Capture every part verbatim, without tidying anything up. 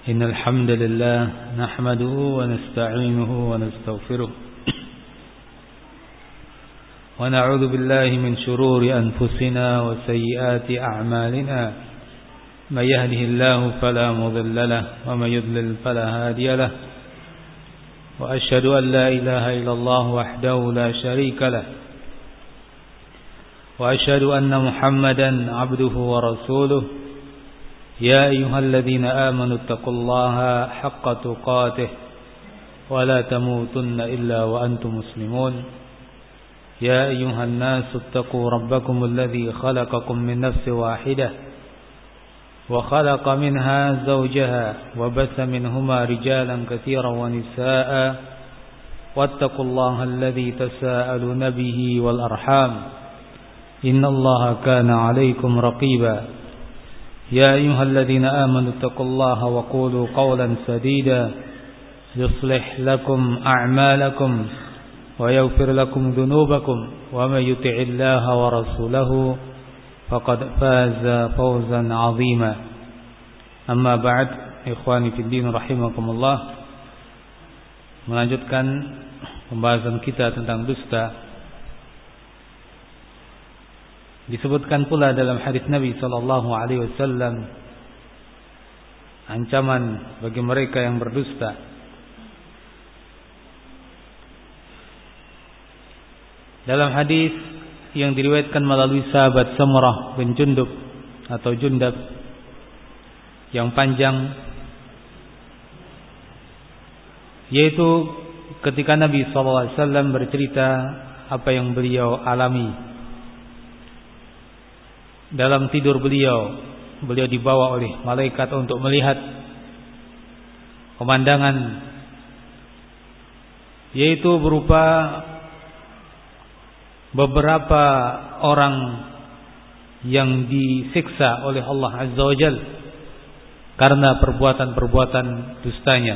إن الحمد لله نحمده ونستعينه ونستغفره ونعوذ بالله من شرور أنفسنا وسيئات أعمالنا من يهده الله فلا مضل له ومن يضلل فلا هادي له وأشهد أن لا إله إلا الله وحده لا شريك له وأشهد أن محمدا عبده ورسوله يا أيها الذين آمنوا اتقوا الله حق تقاته ولا تموتن إلا وأنتم مسلمون يا أيها الناس اتقوا ربكم الذي خلقكم من نفس واحدة وخلق منها زوجها وبث منهما رجالا كثيرا ونساء واتقوا الله الذي تساءلون به والأرحام إن الله كان عليكم رقيبا يا أيها الذين آمنوا اتقوا الله وقولوا قولا سديدا يصلح لكم أعمالكم ويغفر لكم ذنوبكم ومن يطع الله ورسوله فقد فاز فوزا عظيما أما بعد إخواني في الدين رحمكم الله. Melanjutkan pembahasan kita tentang dusta. Disebutkan pula dalam hadis Nabi sallallahu alaihi wasallam ancaman bagi mereka yang berdusta. Dalam hadis yang diriwayatkan melalui sahabat Samurah bin Jundub atau Jundab yang panjang, yaitu ketika Nabi sallallahu alaihi wasallam bercerita apa yang beliau alami dalam tidur beliau. Beliau dibawa oleh malaikat untuk melihat pemandangan, yaitu berupa beberapa orang yang disiksa oleh Allah Azza wa Jalla karena perbuatan-perbuatan dustanya.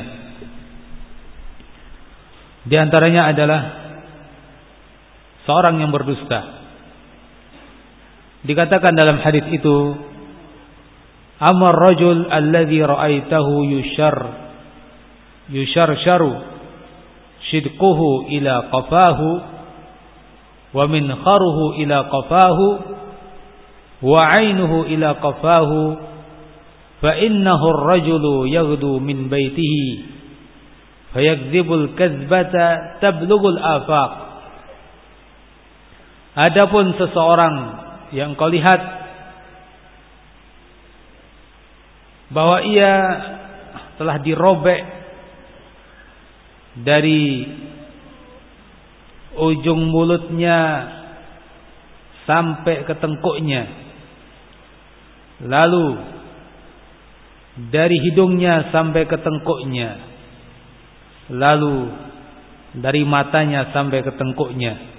Di antaranya adalah seorang yang berdusta. Dikatakan dalam hadis itu, amar rajul alladhi ra'aitahu yushar yusharsharu shidquhu ila qafahu wa minkharuhu ila qafahu wa 'ainuhu ila qafahu fa innahu ar-rajulu yaghdu min baitihi fayakdzibul kadzbata tablughul afaq. Adapun seseorang yang kau lihat bahwa ia telah dirobek dari ujung mulutnya sampai ke tengkuknya, lalu dari hidungnya sampai ke tengkuknya, lalu dari matanya sampai ke tengkuknya.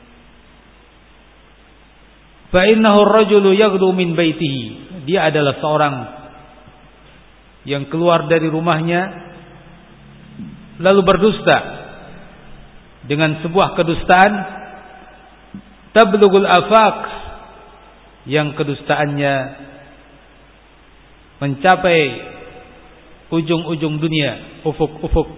Fa innahu ar-rajulu yaghdu min baitihi. Dia adalah seorang yang keluar dari rumahnya lalu berdusta dengan sebuah kedustaan tablughul afaq, yang kedustaannya mencapai ujung-ujung dunia, ufuk-ufuk.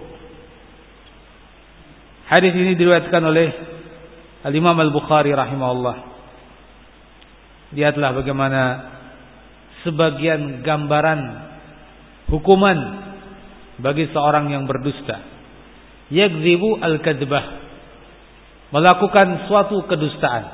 Hadis ini diriwayatkan oleh Al-Imam Al-Bukhari rahimahullah. Lihatlah bagaimana sebagian gambaran hukuman bagi seorang yang berdusta. Yakdzibu al-kadzbah, melakukan suatu kedustaan.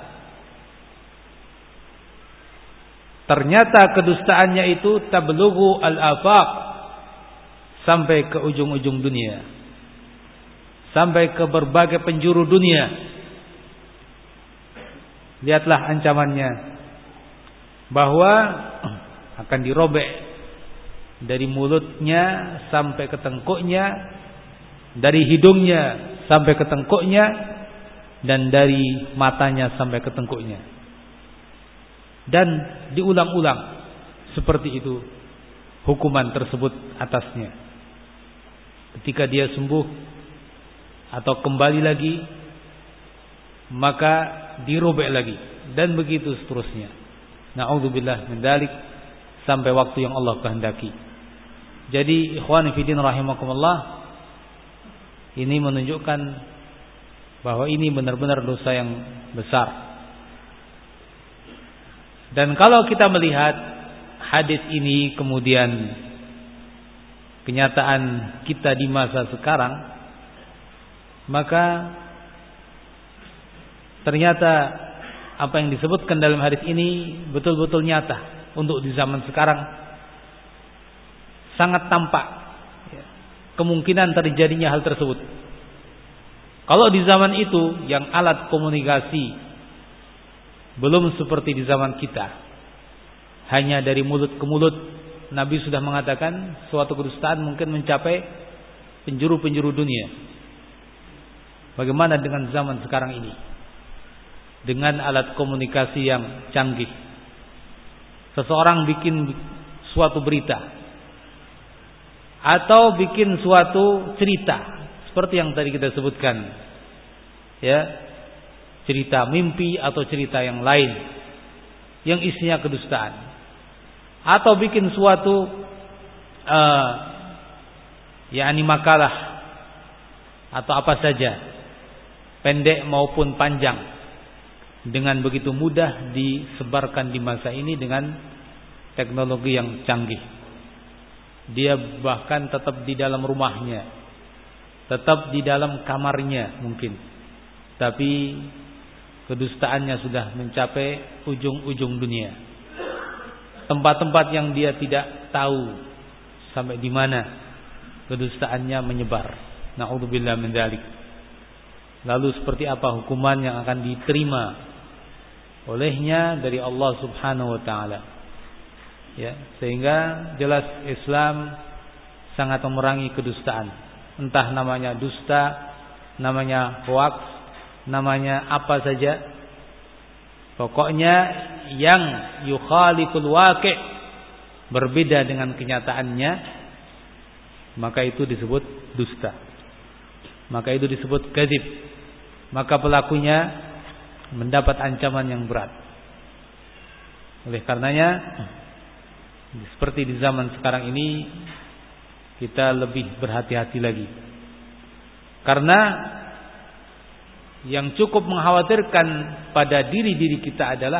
Ternyata kedustaannya itu tablughu al-afaq, sampai ke ujung-ujung dunia, sampai ke berbagai penjuru dunia. Lihatlah ancamannya, bahwa akan dirobek dari mulutnya sampai ke tengkuknya, dari hidungnya sampai ke tengkuknya, dan dari matanya sampai ke tengkuknya. Dan diulang-ulang seperti itu hukuman tersebut atasnya. Ketika dia sembuh atau kembali lagi, maka dirobek lagi, dan begitu seterusnya. Na'udzubillah min dzalik, sampai waktu yang Allah kehendaki. Jadi ikhwani fillah rahimakumullah, ini menunjukkan bahwa ini benar-benar dosa yang besar. Dan kalau kita melihat hadis ini kemudian kenyataan kita di masa sekarang, maka ternyata apa yang disebutkan dalam hadis ini betul-betul nyata untuk di zaman sekarang. Sangat tampak kemungkinan terjadinya hal tersebut. Kalau di zaman itu yang alat komunikasi belum seperti di zaman kita, hanya dari mulut ke mulut, Nabi sudah mengatakan suatu kedustaan mungkin mencapai penjuru-penjuru dunia. Bagaimana dengan zaman sekarang ini? Dengan alat komunikasi yang canggih, seseorang bikin suatu berita atau bikin suatu cerita seperti yang tadi kita sebutkan, ya, cerita mimpi atau cerita yang lain yang isinya kedustaan, atau bikin suatu uh, yakni makalah atau apa saja, pendek maupun panjang, dengan begitu mudah disebarkan di masa ini dengan teknologi yang canggih. Dia bahkan tetap di dalam rumahnya, tetap di dalam kamarnya mungkin, tapi kedustaannya sudah mencapai ujung-ujung dunia. Tempat-tempat yang dia tidak tahu sampai di mana kedustaannya menyebar. Na'udzubillah min dzalik. Lalu seperti apa hukuman yang akan diterima olehnya dari Allah Subhanahu wa taala? Ya, sehingga jelas Islam sangat memerangi kedustaan. Entah namanya dusta, namanya hoax, namanya apa saja. Pokoknya yang yukhaliful waqi', berbeda dengan kenyataannya, maka itu disebut dusta. Maka itu disebut kadzib. Maka pelakunya mendapat ancaman yang berat. Oleh karenanya, seperti di zaman sekarang ini, kita lebih berhati-hati lagi. Karena yang cukup mengkhawatirkan pada diri-diri kita adalah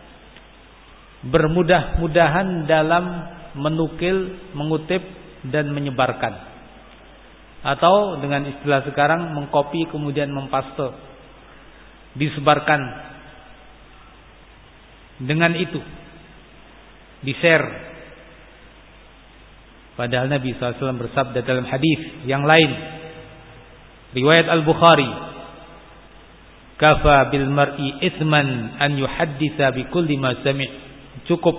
bermudah-mudahan dalam menukil, mengutip, dan menyebarkan. Atau dengan istilah sekarang, mengcopy kemudian mempaste, disebarkan. Dengan itu di-share. Padahal Nabi shallallahu alaihi wasallam bersabda dalam hadis yang lain, riwayat Al-Bukhari, kafa bil mar'i itsman an yuhadditsa bi kulli ma sami'. Cukup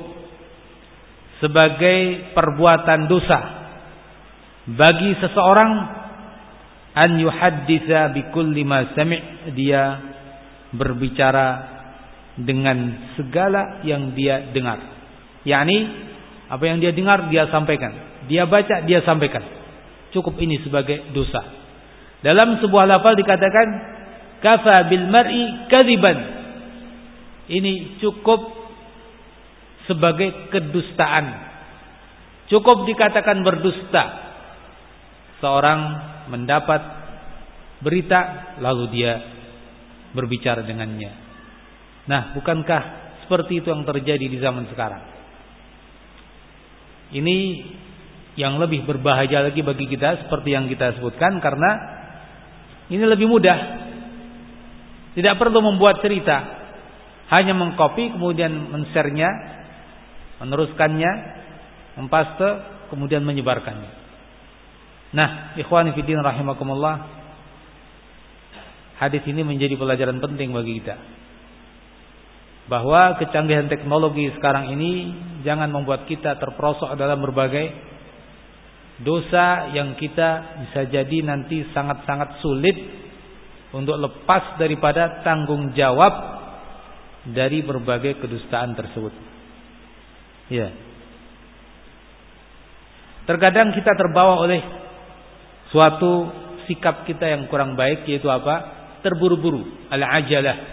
sebagai perbuatan dosa bagi seseorang an yuhadditsa bi kulli ma sami', dia berbicara dengan segala yang dia dengar. yakni apa yang dia dengar dia sampaikan, dia baca dia sampaikan. Cukup ini sebagai dosa. Dalam sebuah lafal dikatakan kafa bil mar'i kadziban. Ini cukup sebagai kedustaan. Cukup dikatakan berdusta. Seorang mendapat berita lalu dia berbicara dengannya. Nah, bukankah seperti itu yang terjadi di zaman sekarang? Ini yang lebih berbahaya lagi bagi kita, seperti yang kita sebutkan, karena ini lebih mudah. Tidak perlu membuat cerita, hanya mengcopy kemudian men-share-nya, meneruskannya, mempaste, kemudian menyebarkannya. Nah, ikhwani fillah rahimakumullah, hadis ini menjadi pelajaran penting bagi kita, bahwa kecanggihan teknologi sekarang ini jangan membuat kita terperosok dalam berbagai dosa yang kita bisa jadi nanti sangat-sangat sulit untuk lepas daripada tanggung jawab dari berbagai kedustaan tersebut. Ya. Terkadang kita terbawa oleh suatu sikap kita yang kurang baik, yaitu apa? Terburu-buru, al-ajalah.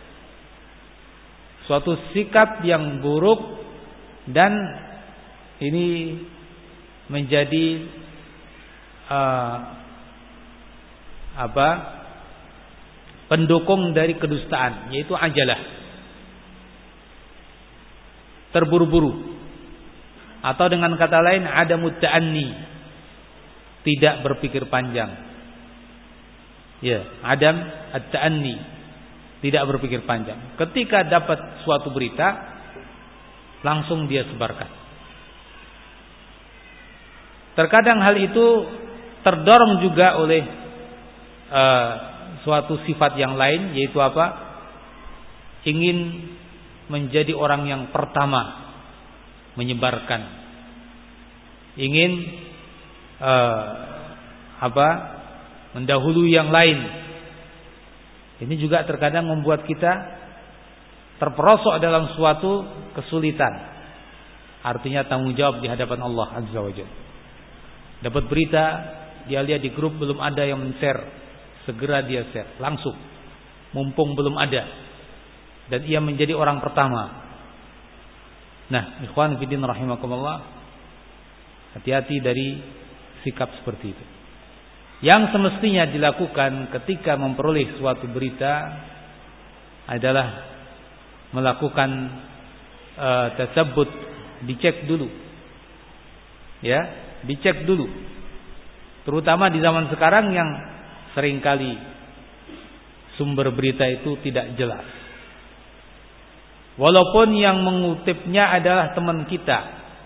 Suatu sikap yang buruk, dan ini menjadi uh, apa? pendukung dari kedustaan, yaitu ajalah. Terburu-buru. Atau dengan kata lain adamut ta'anni, tidak berpikir panjang. Ya, adam at-ta'anni, tidak berpikir panjang. Ketika dapat suatu berita, langsung dia sebarkan. Terkadang hal itu terdorong juga oleh uh, suatu sifat yang lain, yaitu apa? Ingin menjadi orang yang pertama menyebarkan, ingin uh, apa? mendahului yang lain. Ini juga terkadang membuat kita terperosok dalam suatu kesulitan. Artinya tanggung jawab di hadapan Allah Azza wa Jalla. Dapat berita, dia lihat di grup belum ada yang men-share, segera dia share langsung, mumpung belum ada, dan ia menjadi orang pertama. Nah, ikhwan fillah rahimakumullah, hati-hati dari sikap seperti itu. Yang semestinya dilakukan ketika memperoleh suatu berita adalah melakukan uh, tasabbut, dicek dulu. Ya, dicek dulu. Terutama di zaman sekarang yang seringkali sumber berita itu tidak jelas. Walaupun yang mengutipnya adalah teman kita,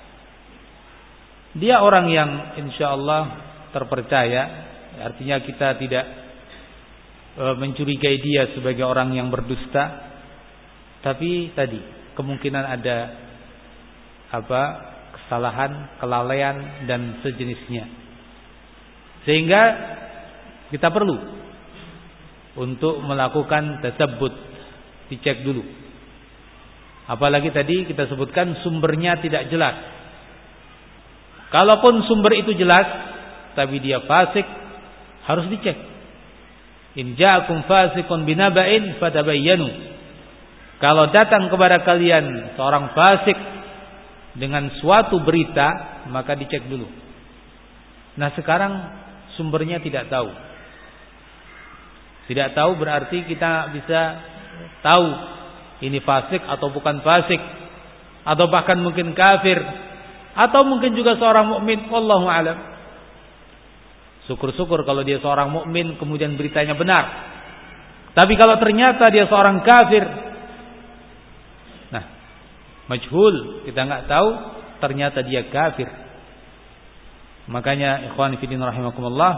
dia orang yang insya Allah terpercaya, artinya kita tidak e, mencurigai dia sebagai orang yang berdusta. Tapi tadi kemungkinan ada apa kesalahan, kelalaian dan sejenisnya, sehingga kita perlu untuk melakukan tasabbut, dicek dulu. Apalagi tadi kita sebutkan sumbernya tidak jelas. Kalaupun sumber itu jelas, tapi dia fasik, harus dicek. In ja'akum fasiqun binaba'in fatabayyanu. Kalau datang kepada kalian seorang fasik dengan suatu berita, maka dicek dulu. Nah, sekarang sumbernya tidak tahu. Tidak tahu berarti kita bisa tahu ini fasik atau bukan fasik, atau bahkan mungkin kafir, atau mungkin juga seorang mukmin, wallahu a'lam. Syukur-syukur kalau dia seorang mukmin kemudian beritanya benar. Tapi kalau ternyata dia seorang kafir, nah, majhul, kita nggak tahu, ternyata dia kafir. Makanya ikhwan fillah rahimakumullah,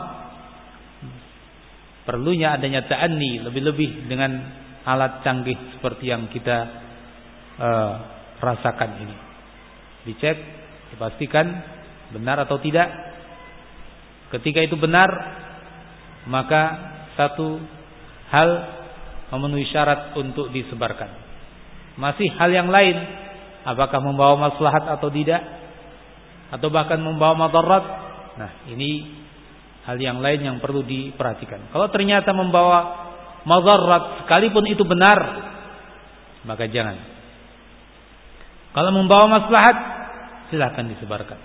perlunya adanya ta'anni, lebih-lebih dengan alat canggih seperti yang kita uh, rasakan ini. Dicek, dipastikan benar atau tidak. Ketika itu benar, maka satu hal memenuhi syarat untuk disebarkan. Masih hal yang lain, apakah membawa maslahat atau tidak, atau bahkan membawa madarat. Nah, ini hal yang lain yang perlu diperhatikan. Kalau ternyata membawa madarat sekalipun itu benar, maka jangan. Kalau membawa maslahat, silahkan disebarkan.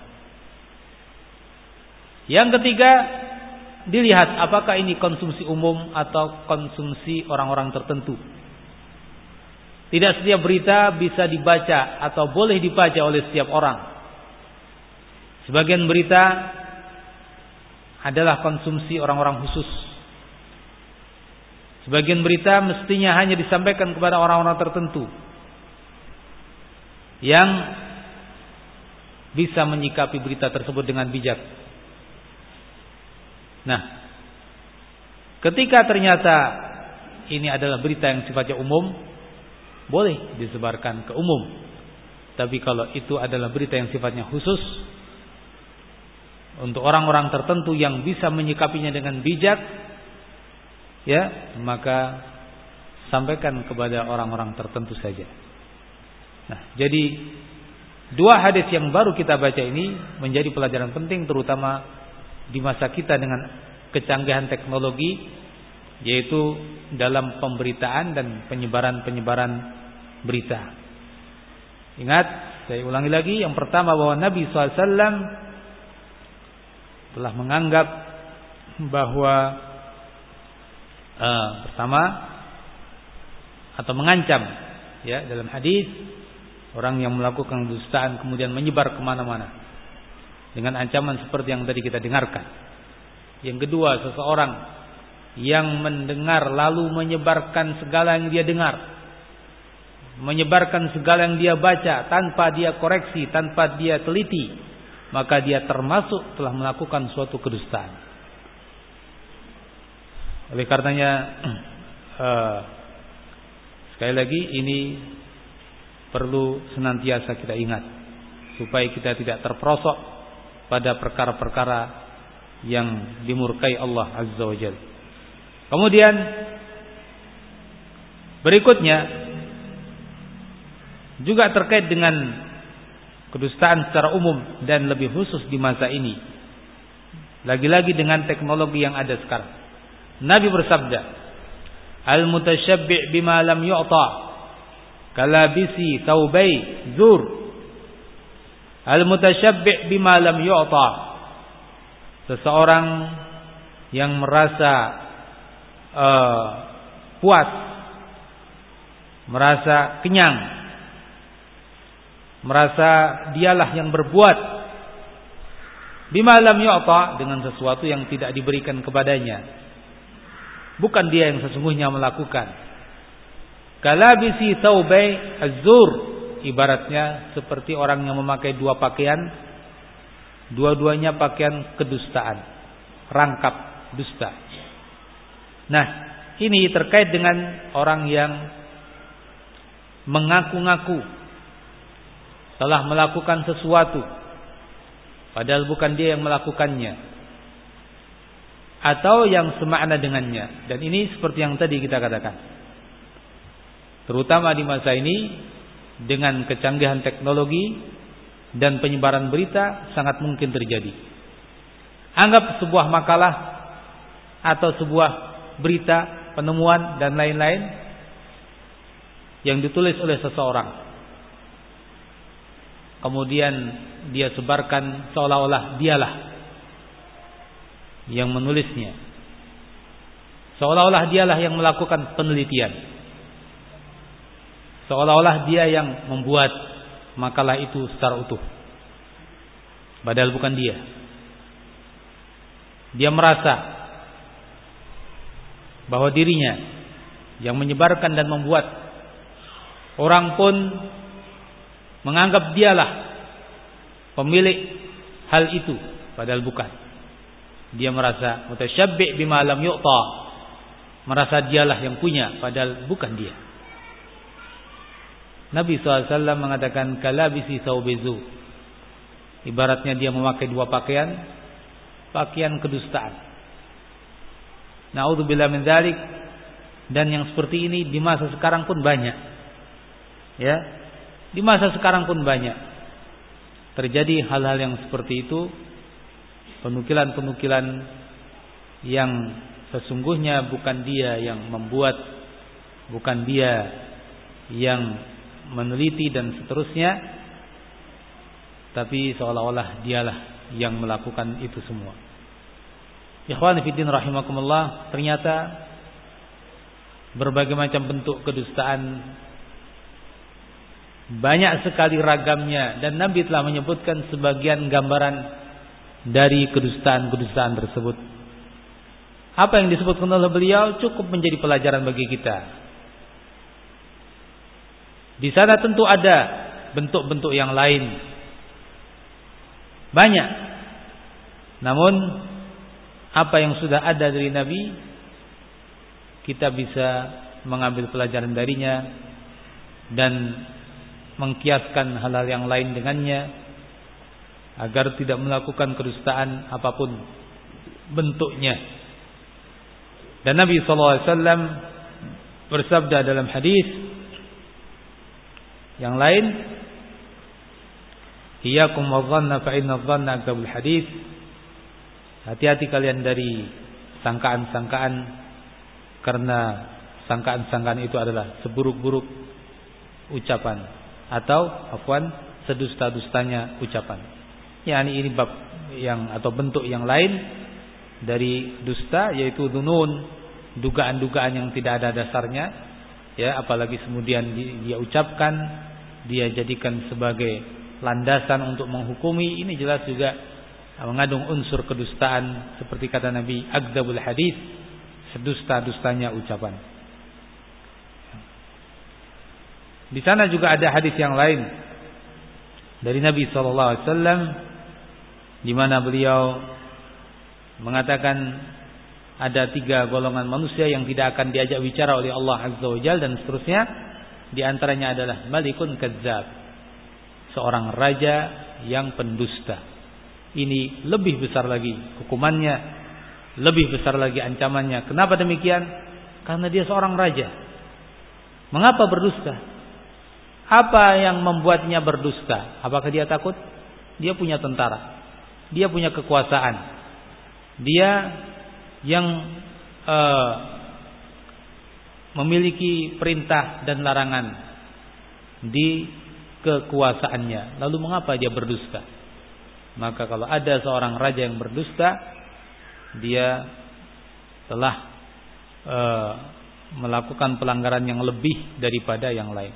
Yang ketiga, dilihat apakah ini konsumsi umum atau konsumsi orang-orang tertentu. Tidak setiap berita bisa dibaca atau boleh dibaca oleh setiap orang. Sebagian berita adalah konsumsi orang-orang khusus. Sebagian berita mestinya hanya disampaikan kepada orang-orang tertentu yang bisa menyikapi berita tersebut dengan bijak. Nah, ketika ternyata ini adalah berita yang sifatnya umum, boleh disebarkan ke umum. Tapi kalau itu adalah berita yang sifatnya khusus, untuk orang-orang tertentu yang bisa menyikapinya dengan bijak, ya, maka sampaikan kepada orang-orang tertentu saja. Nah, jadi dua hadis yang baru kita baca ini menjadi pelajaran penting, terutama di masa kita dengan kecanggihan teknologi, yaitu dalam pemberitaan dan penyebaran-penyebaran berita. Ingat, saya ulangi lagi, yang pertama bahwa Nabi shallallahu alaihi wasallam telah menganggap bahwa uh, pertama atau mengancam, ya, dalam hadis orang yang melakukan kedustaan kemudian menyebar kemana-mana dengan ancaman seperti yang tadi kita dengarkan. Yang kedua, seseorang yang mendengar lalu menyebarkan segala yang dia dengar, menyebarkan segala yang dia baca tanpa dia koreksi, tanpa dia teliti, maka dia termasuk telah melakukan suatu kedustaan. Oleh karenanya uh, sekali lagi ini perlu senantiasa kita ingat supaya kita tidak terperosok pada perkara-perkara yang dimurkai Allah Azza wa Jalla. Kemudian berikutnya juga terkait dengan kedustaan secara umum dan lebih khusus di masa ini, lagi-lagi dengan teknologi yang ada sekarang. Nabi bersabda, "Al-mutasyabbi' bima lam yu'ta kalabisi thawbai zur." Al-mutasyabbi' bima lam yu'ta, seseorang yang merasa uh, puas, merasa kenyang, merasa dialah yang berbuat bima lam yu'ta, dengan sesuatu yang tidak diberikan kepadanya. Bukan dia yang sesungguhnya melakukan. Kalabisi thawbai az-zur, ibaratnya seperti orang yang memakai dua pakaian, dua-duanya pakaian kedustaan, rangkap dusta. Nah, ini terkait dengan orang yang mengaku-ngaku telah melakukan sesuatu padahal bukan dia yang melakukannya, atau yang semakna dengannya. Dan ini seperti yang tadi kita katakan, terutama di masa ini dengan kecanggihan teknologi dan penyebaran berita sangat mungkin terjadi. Anggap sebuah makalah atau sebuah berita, penemuan dan lain-lain yang ditulis oleh seseorang, kemudian dia sebarkan seolah-olah dialah yang menulisnya, seolah-olah dialah yang melakukan penelitian, seolah-olah dia yang membuat makalah itu secara utuh, padahal bukan dia. Dia merasa bahwa dirinya yang menyebarkan dan membuat, orang pun menganggap dialah pemilik hal itu, padahal bukan. Dia merasa mutasyabbi' bima lam yu'ta, merasa dialah yang punya, padahal bukan dia. Nabi shallallahu alaihi wasallam mengatakan kalabisi thawbizu, ibaratnya dia memakai dua pakaian, pakaian kedustaan. Na'udzubillah min dzalik. Dan yang seperti ini di masa sekarang pun banyak. Ya, di masa sekarang pun banyak terjadi hal-hal yang seperti itu, penukilan-penukilan yang sesungguhnya bukan dia yang membuat, bukan dia yang meneliti dan seterusnya, tapi seolah-olah dialah yang melakukan itu semua. Ikhwani fiddin rahimakumullah, ternyata berbagai macam bentuk kedustaan banyak sekali ragamnya, dan Nabi telah menyebutkan sebagian gambaran dari kedustaan-kedustaan tersebut. Apa yang disebutkan oleh beliau cukup menjadi pelajaran bagi kita. Di sana tentu ada bentuk-bentuk yang lain, banyak. Namun apa yang sudah ada dari Nabi, kita bisa mengambil pelajaran darinya dan mengkiaskan hal-hal yang lain dengannya, agar tidak melakukan kedustaan apapun bentuknya. Dan Nabi sallallahu alaihi wasallam bersabda dalam hadis yang lain, "Iyyakum wadh-dhanna fa inna adh-dhanna akdzabul hadits." Hati-hati kalian dari sangkaan-sangkaan, karena sangkaan-sangkaan itu adalah seburuk-buruk ucapan, atau afwan, sedusta-dustanya ucapan. Yani ini bab yang atau bentuk yang lain dari dusta, yaitu dzunun, dugaan-dugaan yang tidak ada dasarnya, ya, apalagi kemudian dia ucapkan, dia jadikan sebagai landasan untuk menghukumi. Ini jelas juga mengandung unsur kedustaan, seperti kata Nabi, akdzabul hadis, sedusta-dustanya ucapan. Di sana juga ada hadis yang lain dari Nabi sallallahu alaihi wasallam di mana beliau mengatakan ada tiga golongan manusia yang tidak akan diajak bicara oleh Allah Azza wa Jalla dan seterusnya. Di antaranya adalah malikun kadzdzab, seorang raja yang pendusta. Ini lebih besar lagi hukumannya, lebih besar lagi ancamannya. Kenapa demikian? Karena dia seorang raja. Mengapa berdusta? Apa yang membuatnya berdusta? Apakah dia takut? Dia punya tentara, dia punya kekuasaan, dia yang uh, memiliki perintah dan larangan di kekuasaannya. Lalu mengapa dia berdusta? Maka kalau ada seorang raja yang berdusta, dia telah uh, melakukan pelanggaran yang lebih daripada yang lain.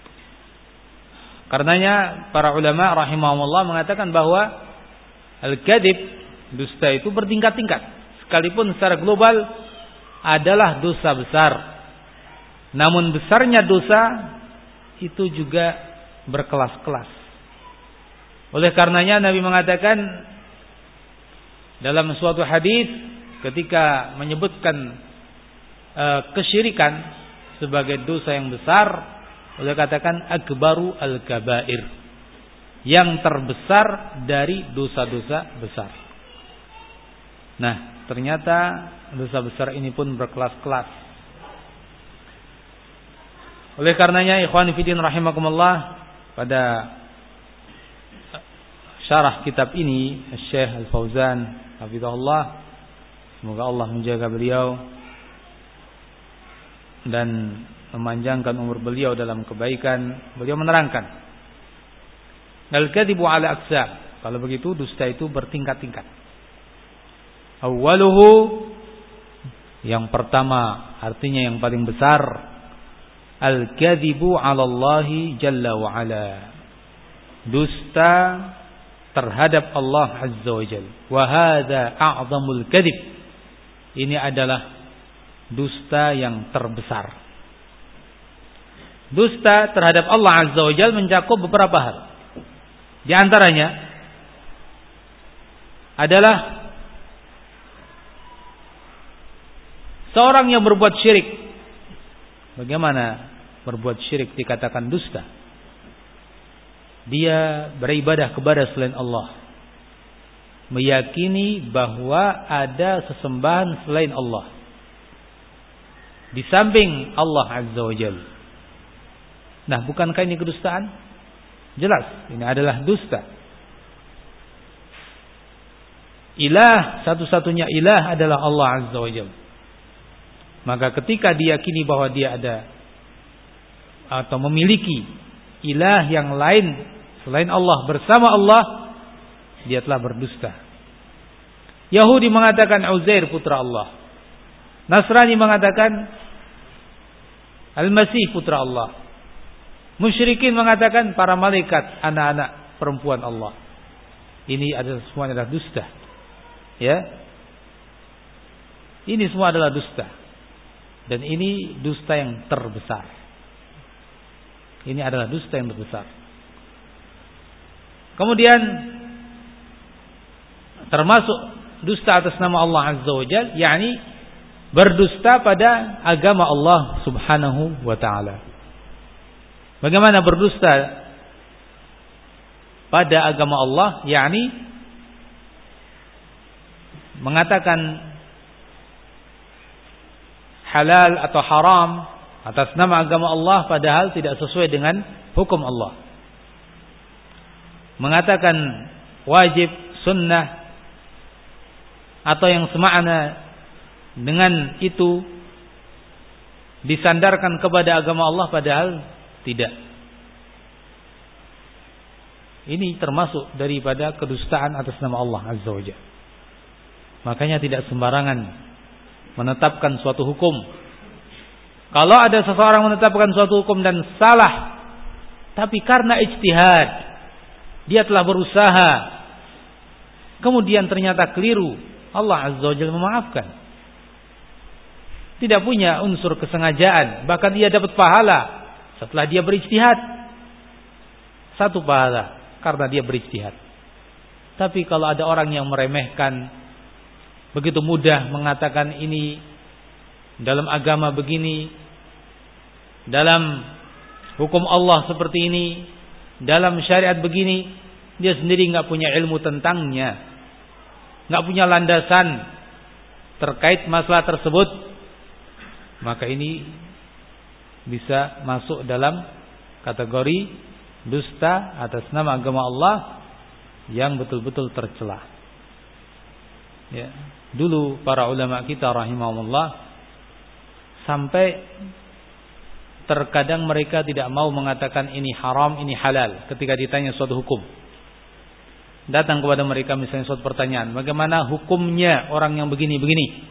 Karenanya para ulama rahimahumullah mengatakan bahwa al-kadzib, dusta itu bertingkat-tingkat. Sekalipun secara global adalah dosa besar, namun besarnya dosa itu juga berkelas-kelas. Oleh karenanya Nabi mengatakan dalam suatu hadis ketika menyebutkan uh, kesyirikan sebagai dosa yang besar, beliau katakan akbaru al-kabair, yang terbesar dari dosa-dosa besar. Nah, ternyata dosa besar ini pun berkelas-kelas. Oleh karenanya ikhwan fillah rahimakumullah, pada syarah kitab ini Syekh Al-Fauzan hafizahullah, semoga Allah menjaga beliau dan memanjangkan umur beliau dalam kebaikan. Beliau menerangkan, al-kadzibu ala aqsam. Kalau begitu dusta itu bertingkat-tingkat. Awwaluhu, yang pertama, artinya yang paling besar, al-kadzibu 'ala Allah jalla wa ala. Dusta terhadap Allah Azza wa Jalla. Wa hadza a'zamul kadzib. Ini adalah dusta yang terbesar. Dusta terhadap Allah Azza wa Jalla mencakup beberapa hal. Di antaranya adalah seorang yang berbuat syirik. Bagaimana berbuat syirik dikatakan dusta? Dia beribadah kepada selain Allah, meyakini bahwa ada sesembahan selain Allah di samping Allah Azza wa Jalla. Nah, bukankah ini kedustaan? Jelas, ini adalah dusta. Ilah, satu-satunya ilah adalah Allah Azza wa Jalla. Maka ketika diyakini bahwa dia ada atau memiliki ilah yang lain selain Allah bersama Allah, dia telah berdusta. Yahudi mengatakan Uzair putra Allah. Nasrani mengatakan Al-Masih putra Allah. Musyrikin mengatakan para malaikat anak-anak perempuan Allah. Ini adalah semua adalah dusta. Ya. Ini semua adalah dusta. Dan ini dusta yang terbesar. Ini adalah dusta yang terbesar. Kemudian termasuk dusta atas nama Allah Azza wa Jalla, yakni berdusta pada agama Allah Subhanahu wa taala. Bagaimana berdusta pada agama Allah? Yakni mengatakan halal atau haram atas nama agama Allah padahal tidak sesuai dengan hukum Allah. Mengatakan wajib, sunnah atau yang semakna dengan itu disandarkan kepada agama Allah padahal tidak. Ini termasuk daripada kedustaan atas nama Allah Azza wa Jalla. Makanya tidak sembarangan menetapkan suatu hukum. Kalau ada seseorang menetapkan suatu hukum dan salah, tapi karena ijtihad, dia telah berusaha, kemudian ternyata keliru, Allah Azza wa Jalla memaafkan. Tidak punya unsur kesengajaan, bahkan dia dapat pahala setelah dia berijtihad. Satu pahala karena dia berijtihad. Tapi kalau ada orang yang meremehkan, begitu mudah mengatakan ini dalam agama begini, dalam hukum Allah seperti ini, dalam syariat begini, dia sendiri nggak punya ilmu tentangnya, nggak punya landasan terkait masalah tersebut, maka ini bisa masuk dalam kategori dusta atas nama agama Allah yang betul-betul tercela. Ya, dulu para ulama kita rahimahumullah sampai terkadang mereka tidak mau mengatakan ini haram, ini halal ketika ditanya suatu hukum. Datang kepada mereka misalnya suatu pertanyaan, bagaimana hukumnya orang yang begini-begini?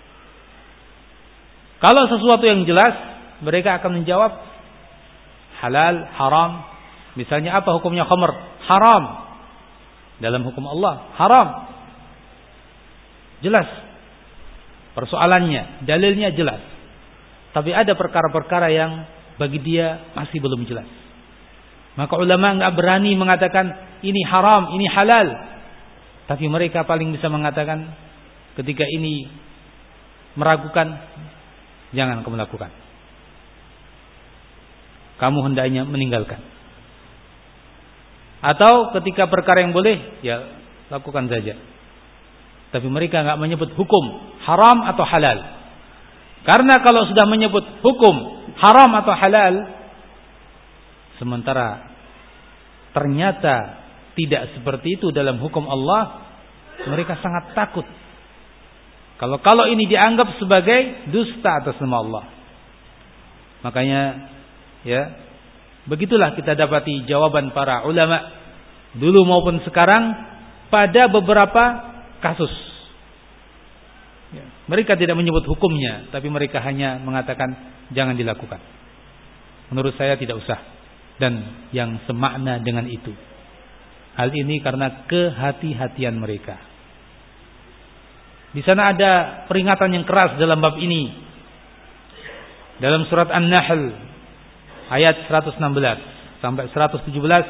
Kalau sesuatu yang jelas, mereka akan menjawab halal, haram. Misalnya apa hukumnya khamr? Haram. Dalam hukum Allah, haram. Jelas persoalannya, dalilnya jelas. Tapi ada perkara-perkara yang bagi dia masih belum jelas. Maka ulama enggak berani mengatakan ini haram, ini halal. Tapi mereka paling bisa mengatakan ketika ini meragukan, jangan kamu lakukan. Kamu hendaknya meninggalkan. Atau ketika perkara yang boleh, ya lakukan saja. Tapi mereka enggak menyebut hukum haram atau halal. Karena kalau sudah menyebut hukum haram atau halal, sementara ternyata tidak seperti itu dalam hukum Allah, mereka sangat takut. Kalau kalau ini dianggap sebagai dusta atas nama Allah. Makanya ya, begitulah kita dapati jawaban para ulama dulu maupun sekarang pada beberapa kasus. Ya, mereka tidak menyebut hukumnya, tapi mereka hanya mengatakan jangan dilakukan. Menurut saya tidak usah. Dan yang semakna dengan itu. Hal ini karena kehati-hatian mereka. Di sana ada peringatan yang keras dalam bab ini. Dalam surat An-Nahl ayat seratus enam belas sampai seratus tujuh belas.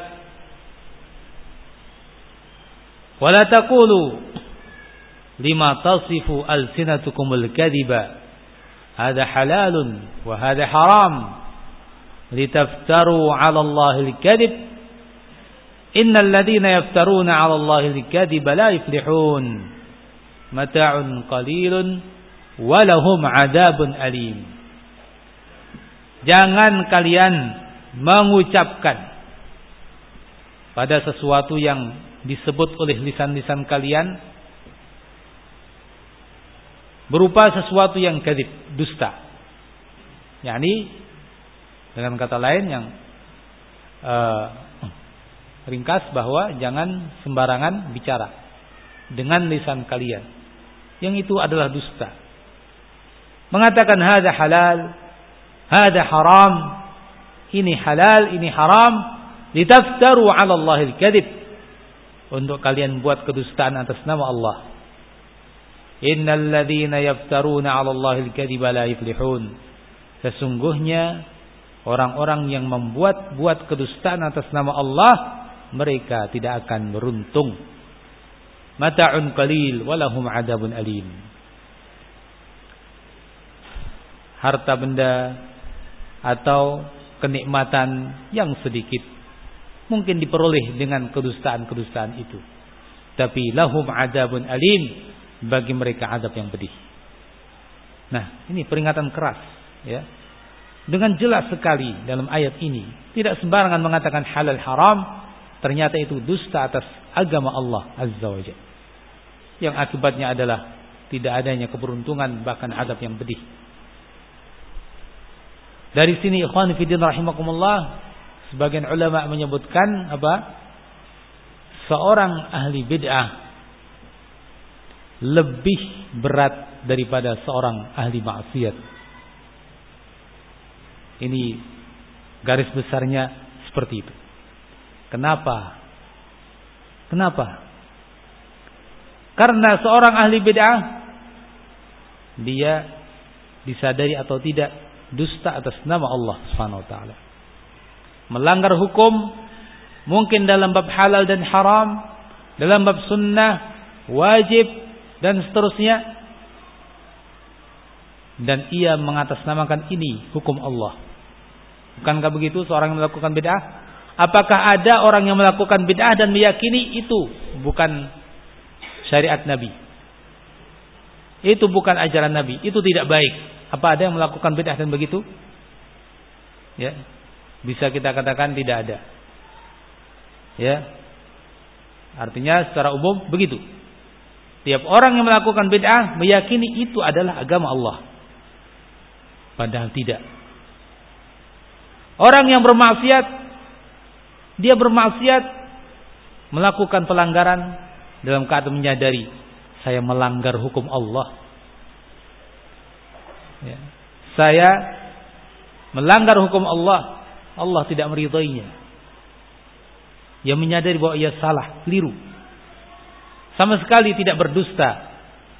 Wala taqulu lima tasifu alsinatukumul kadhiba hadha halalun wa hadha haram litaftaru 'ala Allahil kadhib innal ladhina yaftaruna 'ala Allahil kadhiba la yuflihun mata'un qalilun wa lahum 'adzabun alim. Jangan kalian mengucapkan pada sesuatu yang disebut oleh lisan-lisan kalian berupa sesuatu yang kadzib, dusta. yakni dengan kata lain yang uh, ringkas bahwa jangan sembarangan bicara dengan lisan kalian, yang itu adalah dusta. Mengatakan hadza halal, hadza haram, ini halal, ini haram, litaftaru 'ala Allahil kadzib, untuk kalian buat kedustaan atas nama Allah. Innal ladzina yaftaruna 'ala Allahil kadziba la yuflihun. Sesungguhnya orang-orang yang membuat-buat kedustaan atas nama Allah, mereka tidak akan beruntung. Mata'un qalil wa lahum 'adzabun alim. Harta benda atau kenikmatan yang sedikit mungkin diperoleh dengan kedustaan-kedustaan itu. Tapi lahum 'adzabun alim, bagi mereka azab yang pedih. Nah, ini peringatan keras, ya. Dengan jelas sekali dalam ayat ini, tidak sembarangan mengatakan halal haram, ternyata itu dusta atas agama Allah Azza wa Jalla. Yang akibatnya adalah tidak adanya keberuntungan, bahkan azab yang pedih. Dari sini ikhwan fillah rahimakumullah, sebagian ulama menyebutkan apa? seorang ahli bid'ah lebih berat daripada seorang ahli maksiat. Ini garis besarnya seperti itu. Kenapa? Kenapa? Karena seorang ahli bid'ah, dia disadari atau tidak dusta atas nama Allah Subhanahu wa taala. Melanggar hukum mungkin dalam bab halal dan haram, dalam bab sunnah, wajib dan seterusnya. Dan ia mengatasnamakan ini hukum Allah. Bukankah begitu seorang yang melakukan bid'ah? Apakah ada orang yang melakukan bid'ah dan meyakini itu bukan syariat Nabi? Itu bukan ajaran Nabi, itu tidak baik. Apa ada yang melakukan bid'ah dan begitu? Ya. Bisa kita katakan tidak ada. Ya. Artinya secara umum begitu. Tiap orang yang melakukan bid'ah meyakini itu adalah agama Allah. Padahal tidak. Orang yang bermaksiat, dia bermaksiat melakukan pelanggaran dalam keadaan menyadari saya melanggar hukum Allah. Ya. Saya melanggar hukum Allah. Allah tidak meridainya. Ia menyadari bahwa ia salah, keliru. Sama sekali tidak berdusta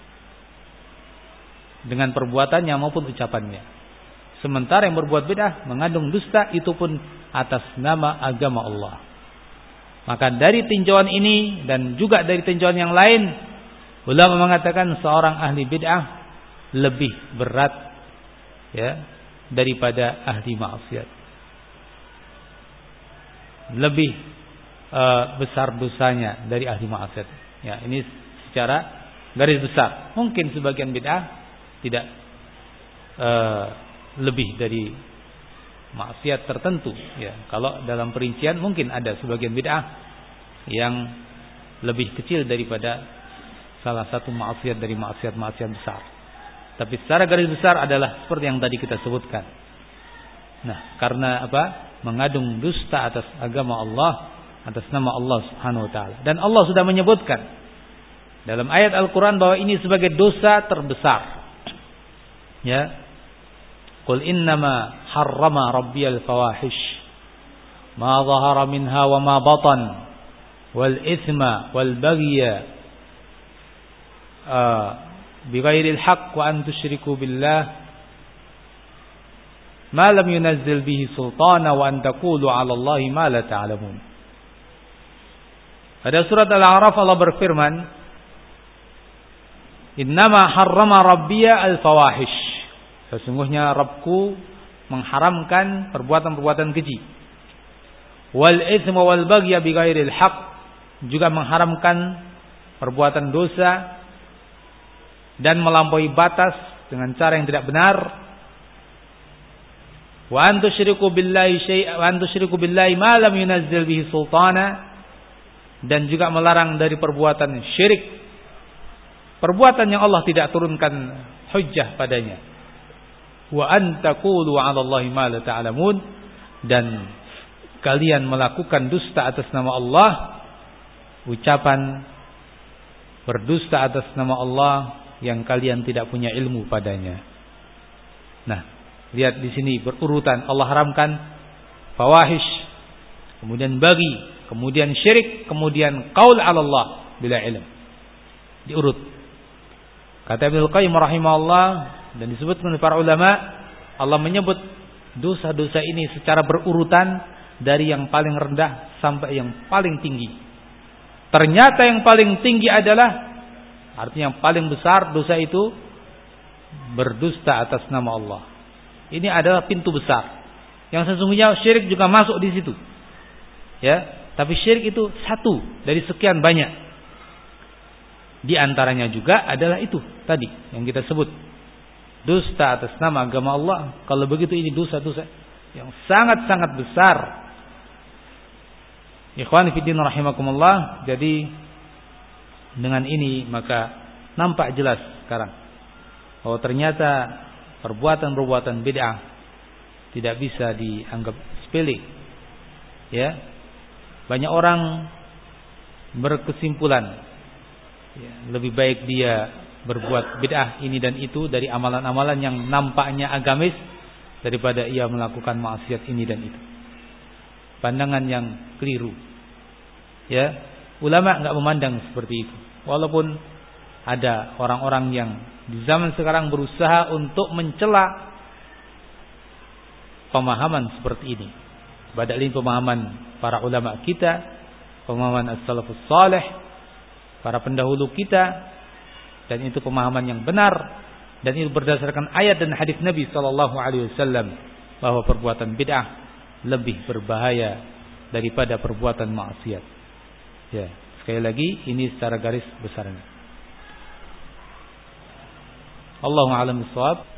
dengan perbuatannya maupun ucapannya. Sementara yang berbuat bid'ah mengandung dusta, itu pun atas nama agama Allah. Maka dari tinjauan ini dan juga dari tinjauan yang lain, ulama mengatakan seorang ahli bid'ah lebih berat ya daripada ahli maksiat. Lebih uh, besar dosanya dari ahli maksiat. Ya, ini secara garis besar. Mungkin sebagian bid'ah tidak uh, lebih dari maksiat tertentu. Ya, kalau dalam perincian mungkin ada sebagian bid'ah yang lebih kecil daripada salah satu maksiat dari maksiat-maksiat besar. Tapi secara garis besar adalah seperti yang tadi kita sebutkan. Nah, karena apa? Mengandung dusta atas agama Allah, atas nama Allah Subhanahu wa taala. Dan Allah sudah menyebutkan dalam ayat Al-Qur'an bahwa ini sebagai dosa terbesar. Ya. Qul innama harrama rabbiyal fawahish ma dhahara minha wa ma batan wal itsma wal baghya bighairil haqq wa an tusyriku billah ma lam yunazzil bihi sultana wa an taqulu 'ala Allahi ma la ta'lamun. Pada surat Al-A'raf Allah berfirman, innama harrama rabbiya al-fawahish. Sesungguhnya Rabbku mengharamkan perbuatan-perbuatan keji. Wal itsma wal baghya bighairil haqq, juga mengharamkan perbuatan dosa dan melampaui batas dengan cara yang tidak benar. Wa an tusyriku billahi syai'a wa an tusyriku billahi ma lam yunazzil bihi sultana, dan juga melarang dari perbuatan syirik, perbuatan yang Allah tidak turunkan hujjah padanya. Wa an taqulu 'ala Allahi ma la ta'lamun, dan kalian melakukan dusta atas nama Allah, ucapan berdusta atas nama Allah yang kalian tidak punya ilmu padanya. Nah, lihat di sini berurutan. Allah haramkan fawahish, kemudian bagi, kemudian syirik, kemudian qaul 'ala Allah bila ilm. Diurut. Kata Ibnu Qayyim rahimahullah, dan disebutkan oleh para ulama, Allah menyebut dosa-dosa ini secara berurutan dari yang paling rendah sampai yang paling tinggi. Ternyata yang paling tinggi adalah, artinya yang paling besar dosa itu berdusta atas nama Allah. Ini adalah pintu besar. Yang sesungguhnya syirik juga masuk di situ. Ya, tapi syirik itu satu dari sekian banyak. Di antaranya juga adalah itu tadi yang kita sebut, dusta atas nama agama Allah. Kalau begitu ini dosa-dosa yang sangat-sangat besar. Ikhwan fillah rahimakumullah. Jadi dengan ini maka nampak jelas sekarang bahwa ternyata perbuatan-perbuatan bid'ah tidak bisa dianggap sepele. Ya. Banyak orang berkesimpulan, ya, lebih baik dia berbuat bid'ah ini dan itu dari amalan-amalan yang nampaknya agamis daripada ia melakukan maksiat ini dan itu. Pandangan yang keliru. Ya, ulama enggak memandang seperti itu. Walaupun ada orang-orang yang di zaman sekarang berusaha untuk mencela pemahaman seperti ini. Padahal ini pemahaman para ulama kita, pemahaman as-salafus salih, para pendahulu kita, dan itu pemahaman yang benar, dan itu berdasarkan ayat dan hadis Nabi sallallahu alaihi wasallam bahwa perbuatan bid'ah lebih berbahaya daripada perbuatan maksiat. Ya, sekali lagi ini secara garis besarnya. Allahu a'lam bishawab.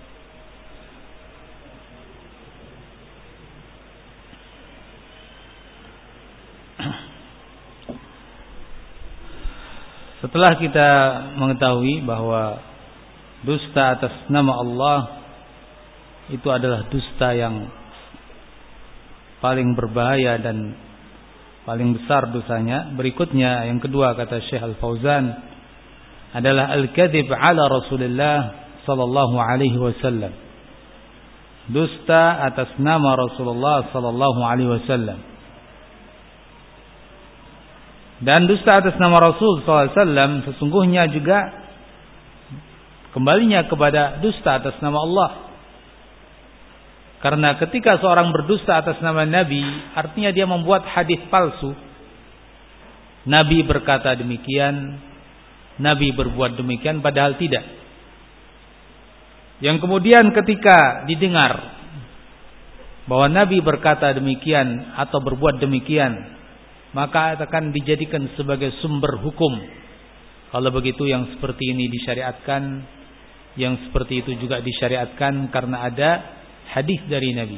Setelah kita mengetahui bahwa dusta atas nama Allah itu adalah dusta yang paling berbahaya dan paling besar dosanya, berikutnya yang kedua kata Syekh Al-Fauzan adalah al-kadzib ala Rasulullah sallallahu alaihi wasallam. Dusta atas nama Rasulullah sallallahu alaihi wasallam. Dan dusta atas nama Rasul sallallahu alaihi wasallam sesungguhnya juga kembalinya kepada dusta atas nama Allah. Karena ketika seorang berdusta atas nama Nabi, artinya dia membuat hadis palsu. Nabi berkata demikian, Nabi berbuat demikian, padahal tidak. Yang kemudian ketika didengar bahwa Nabi berkata demikian atau berbuat demikian, maka akan dijadikan sebagai sumber hukum. Kalau begitu yang seperti ini disyariatkan, yang seperti itu juga disyariatkan karena ada hadis dari Nabi.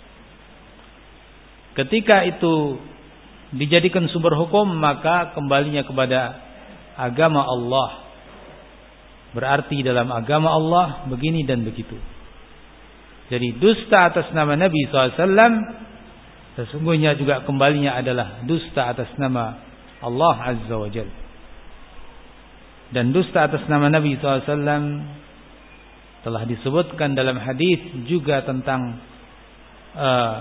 Ketika itu dijadikan sumber hukum, maka kembalinya kepada agama Allah. Berarti dalam agama Allah begini dan begitu. Jadi dusta atas nama Nabi sallallahu alaihi wasallam sesungguhnya juga kembalinya adalah dusta atas nama Allah Azza wa Jalla. Dan dusta atas nama Nabi sallallahu alaihi wasallam telah disebutkan dalam hadis juga tentang uh,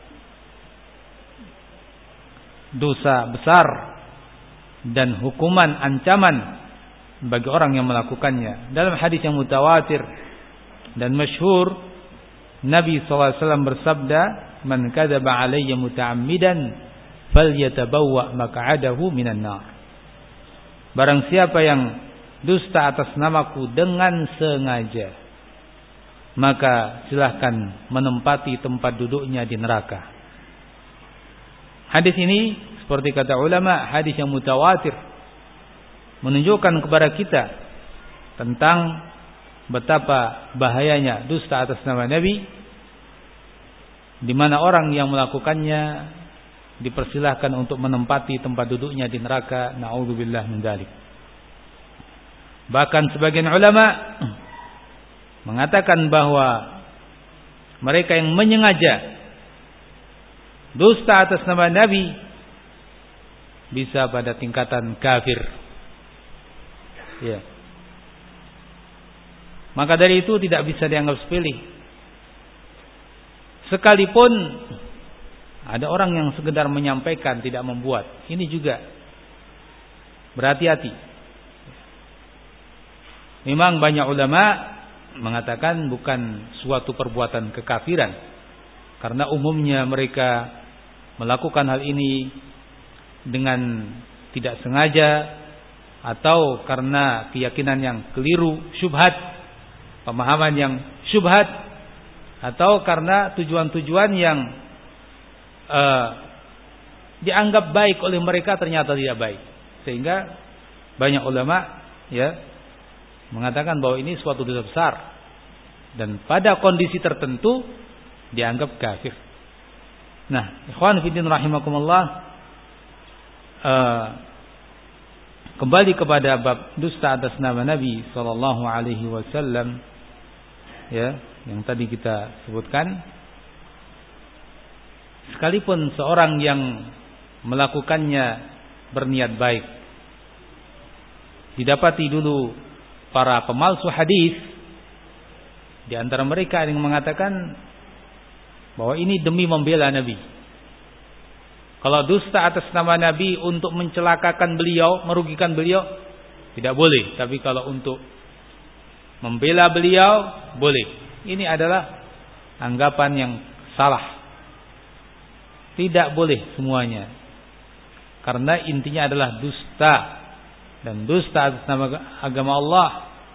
dosa besar dan hukuman ancaman bagi orang yang melakukannya. Dalam hadis yang mutawatir dan masyhur, Nabi sallallahu alaihi wasallam bersabda, "Man kadzaba alayya muta'ammidan falyatabawwa maq'adahu minan nar." Barang siapa yang dusta atas namaku dengan sengaja, maka silahkan menempati tempat duduknya di neraka. Hadis ini seperti kata ulama, hadis yang mutawatir, menunjukkan kepada kita tentang betapa bahayanya dusta atas nama Nabi, di mana orang yang melakukannya dipersilahkan untuk menempati tempat duduknya di neraka. Na'udzubillah min dzalik. Bahkan sebagian ulama mengatakan bahwa mereka yang menyengaja dusta atas nama Nabi bisa pada tingkatan kafir. Ya. Maka dari itu tidak bisa dianggap sepele. Sekalipun ada orang yang sekedar menyampaikan, tidak membuat, ini juga berhati-hati. Memang banyak ulama mengatakan bukan suatu perbuatan kekafiran, karena umumnya mereka melakukan hal ini dengan tidak sengaja atau karena keyakinan yang keliru, syubhat, pemahaman yang syubhat, atau karena tujuan-tujuan yang uh, dianggap baik oleh mereka ternyata tidak baik, sehingga banyak ulama ya mengatakan bahwa ini suatu dosa besar dan pada kondisi tertentu dianggap kafir. Nah, ikhwan fillah rahimakumullah, uh, kembali kepada bab dusta atas nama Nabi sallallahu alaihi wasallam ya, yang tadi kita sebutkan. Sekalipun seorang yang melakukannya berniat baik. Didapati dulu para pemalsu hadis, di antara mereka ada yang mengatakan bahwa ini demi membela Nabi. Kalau dusta atas nama Nabi untuk mencelakakan beliau, merugikan beliau, tidak boleh. Tapi kalau untuk membela beliau, boleh. Ini adalah anggapan yang salah. Tidak boleh semuanya. Karena intinya adalah dusta. Dan dusta atas nama agama Allah.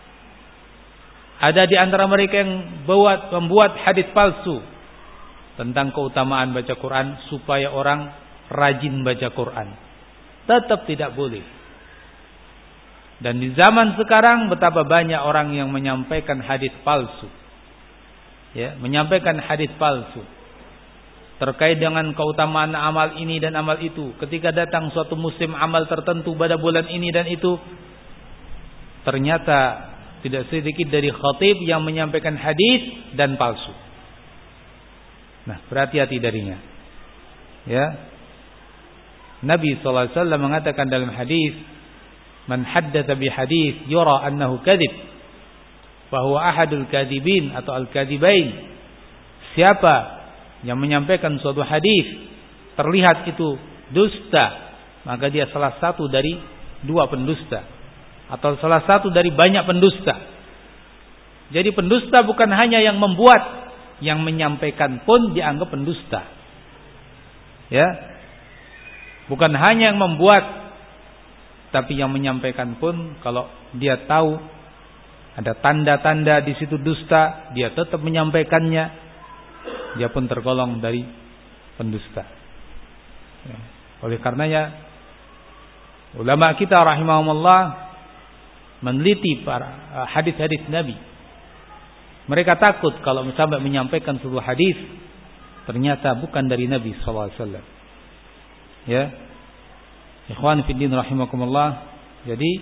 Ada di antara mereka yang buat, membuat hadis palsu tentang keutamaan baca Quran supaya orang rajin baca Quran. Tetap tidak boleh. Dan di zaman sekarang betapa banyak orang yang menyampaikan hadis palsu. Ya, menyampaikan hadis palsu terkait dengan keutamaan amal ini dan amal itu. Ketika datang suatu musim amal tertentu pada bulan ini dan itu, ternyata tidak sedikit dari khatib yang menyampaikan hadis dan palsu. Nah, berhati-hati darinya. Ya. Nabi sallallahu alaihi wasallam mengatakan dalam hadis, "Man haddatsa bi hadis yura annahu kadzib, fa huwa ahadul kadzibin atau al-kadzibain." Siapa yang menyampaikan suatu hadis terlihat itu dusta, maka dia salah satu dari dua pendusta atau salah satu dari banyak pendusta. Jadi pendusta bukan hanya yang membuat, yang menyampaikan pun dianggap pendusta. Ya. Bukan hanya yang membuat, tapi yang menyampaikan pun kalau dia tahu ada tanda-tanda di situ dusta, dia tetap menyampaikannya. Dia pun tergolong dari pendusta. Ya. Oleh karenanya ulama kita rahimahumullah meneliti para hadis-hadis Nabi. Mereka takut kalau sampai menyampaikan sebuah hadis ternyata bukan dari Nabi sallallahu alaihi wasallam. Ya. Ikhwan fillah rahimakumullah. Jadi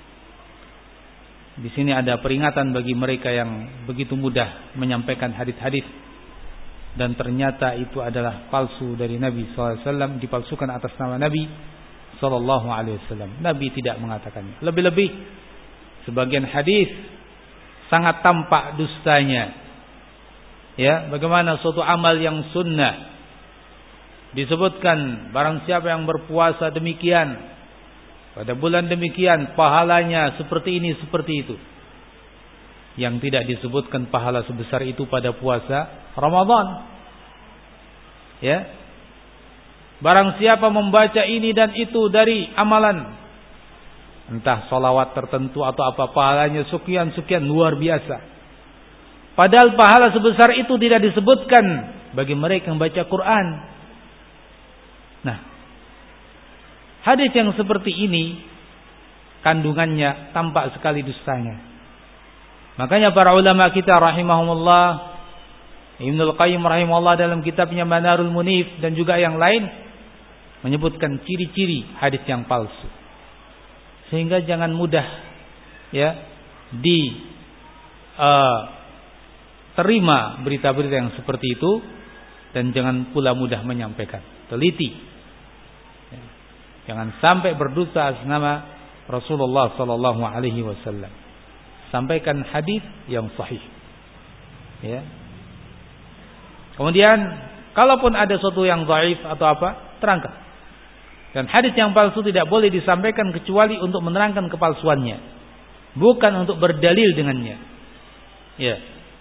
di sini ada peringatan bagi mereka yang begitu mudah menyampaikan hadis-hadis dan ternyata itu adalah palsu dari Nabi sallallahu alaihi wasallam, dipalsukan atas nama Nabi sallallahu alaihi wasallam. Nabi tidak mengatakannya. Lebih-lebih sebagian hadis sangat tampak dustanya. Ya, bagaimana suatu amal yang sunnah disebutkan barang siapa yang berpuasa demikian pada bulan demikian pahalanya seperti ini seperti itu. Yang tidak disebutkan pahala sebesar itu pada puasa Ramadan. Ya. Barang siapa membaca ini dan itu dari amalan, entah salawat tertentu atau apa, pahalanya sekian-sekian, luar biasa. Padahal pahala sebesar itu tidak disebutkan bagi mereka yang baca Quran. Nah, hadis yang seperti ini kandungannya tampak sekali dustanya. Makanya para ulama kita rahimahumullah, Ibnul Qayyim rahimahullah dalam kitabnya Manarul Munif dan juga yang lain menyebutkan ciri-ciri hadis yang palsu. Sehingga jangan mudah ya di uh, terima berita-berita yang seperti itu dan jangan pula mudah menyampaikan. Teliti. Ya. Jangan sampai berdusta atas nama Rasulullah sallallahu alaihi wasallam. Sampaikan hadis yang sahih. Ya. Kemudian, kalaupun ada sesuatu yang dhaif atau apa, terangkan. Dan hadis yang palsu tidak boleh disampaikan kecuali untuk menerangkan kepalsuannya, bukan untuk berdalil dengannya. Ya.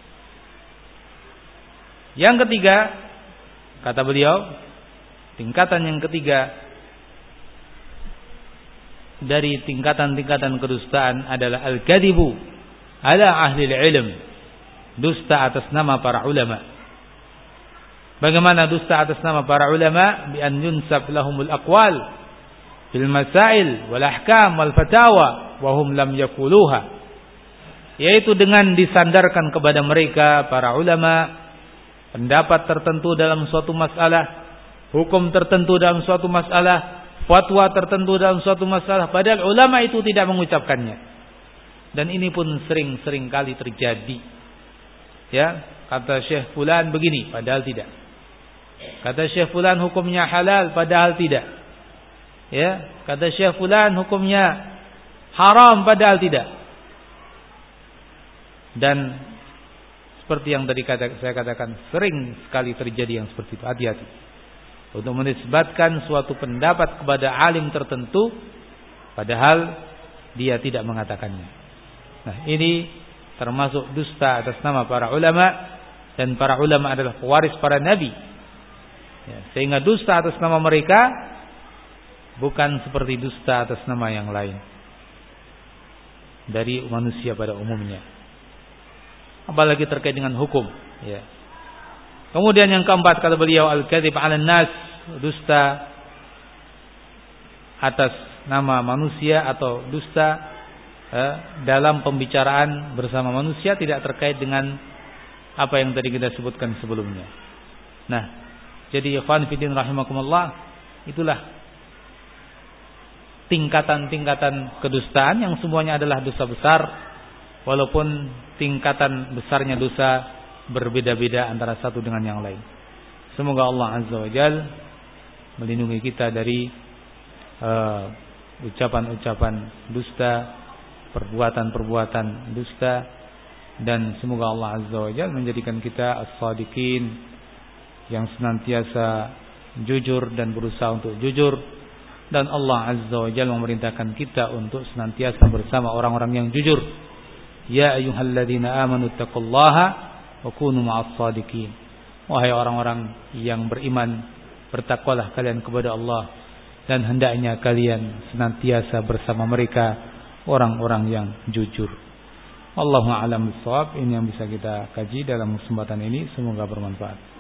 Yang ketiga, kata beliau, tingkatan yang ketiga dari tingkatan-tingkatan kedustaan adalah al-kadzibu ala ahli ilm, dusta atas nama para ulama. Bagaimana dusta atas nama para ulama? Bi an yunsab lahumul aqwal fil masail wal ahkam wal fatawa wa hum lam yaquluha, yaitu dengan disandarkan kepada mereka para ulama pendapat tertentu dalam suatu masalah, hukum tertentu dalam suatu masalah, fatwa tertentu dalam suatu masalah, padahal ulama itu tidak mengucapkannya. Dan ini pun sering-sering kali terjadi. Ya, kata Syekh fulan begini, padahal tidak. Kata Syekh fulan hukumnya halal, padahal tidak. Ya, kata Syekh fulan hukumnya haram padahal tidak. Dan seperti yang tadi kata, saya katakan, sering sekali terjadi yang seperti itu. Hati-hati untuk menisbatkan suatu pendapat kepada alim tertentu padahal dia tidak mengatakannya. Nah, ini termasuk dusta atas nama para ulama, dan para ulama adalah pewaris para nabi. Ya, sehingga dusta atas nama mereka bukan seperti dusta atas nama yang lain dari manusia pada umumnya. Apalagi terkait dengan hukum. Ya. Kemudian yang keempat kata beliau, al-kadzib 'alan nas, dusta atas nama manusia atau dusta eh, dalam pembicaraan bersama manusia tidak terkait dengan apa yang tadi kita sebutkan sebelumnya. Nah, jadi ikhwan fillah rahimakumullah, itulah tingkatan-tingkatan kedustaan yang semuanya adalah dosa besar, walaupun tingkatan besarnya dosa berbeda-beda antara satu dengan yang lain. Semoga Allah Azza wa Jalla melindungi kita dari uh, ucapan-ucapan dusta, perbuatan-perbuatan dusta, dan semoga Allah Azza wa Jalla menjadikan kita as-sadiqin yang senantiasa jujur dan berusaha untuk jujur, dan Allah Azza wa Jalla memerintahkan kita untuk senantiasa bersama orang-orang yang jujur. Ya ayyuhalladzina amanu taqullaha wa kunu ma'as sadiqin. Wahai orang-orang yang beriman, bertakwalah kalian kepada Allah, dan hendaknya kalian senantiasa bersama mereka orang-orang yang jujur. Wallahu a'lam bishawab. Ini yang bisa kita kaji dalam kesempatan ini, semoga bermanfaat.